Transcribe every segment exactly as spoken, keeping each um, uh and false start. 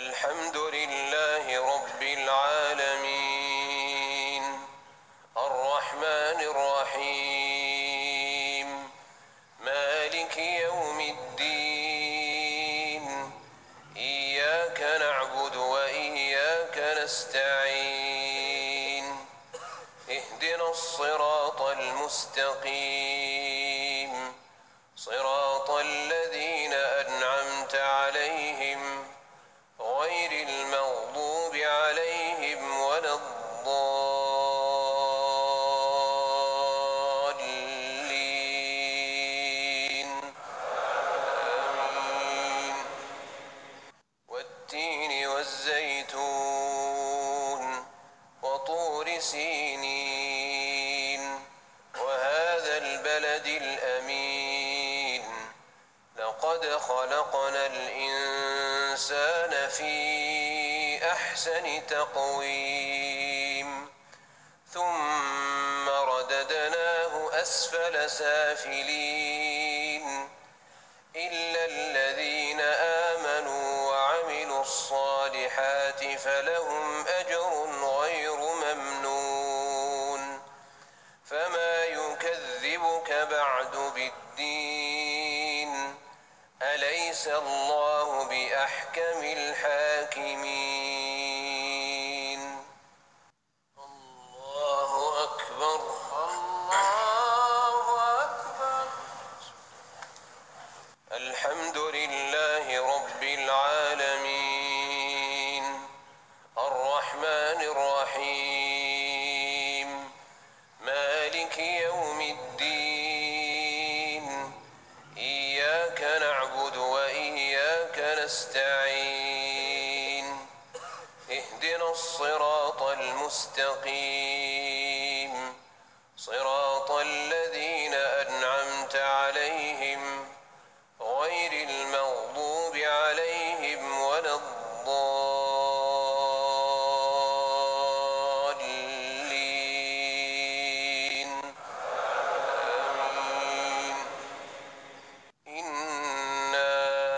الحمد لله رب العالمين الرحمن الرحيم مالك يوم الدين إياك نعبد وإياك نستعين اهدنا الصراط المستقيم صراط الذين أنعمت عليهم غير المغضوب عليهم ولا الضالين آمين. والتين والزيتون وطور سينين وهذا البلد الأمين لقد خلقنا الإنسان في أحسن تقويم ثم رددناه أسفل سافلين إلا الذين آمنوا وعملوا الصالحات فلهم أجر غير ممنون فما يكذبك بعد بالدين أليس الله بأحكم الحاكمين الله أكبر الله أكبر. الحمد لله رب العالمين الرحمن الرحيم مالك يوم الدين إياك نعبد وإياك نستعين اهدنا الصراط المستقيم صراط الذين أنعمت عليهم غير المغضوب عليهم ولا الضالين آمين. إنا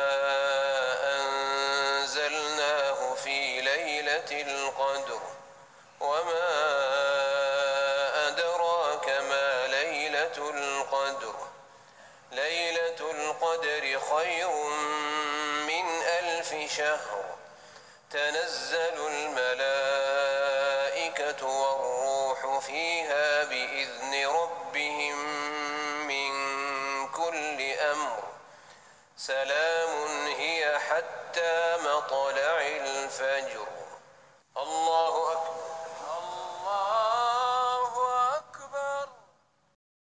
أنزلناه في ليلة القدر وما أدراك ما ليلة القدر ليلة القدر خير من ألف شهر تنزل الملائكة والروح فيها بإذن ربهم من كل أمر سلام هي حتى مطلع الفجر. الله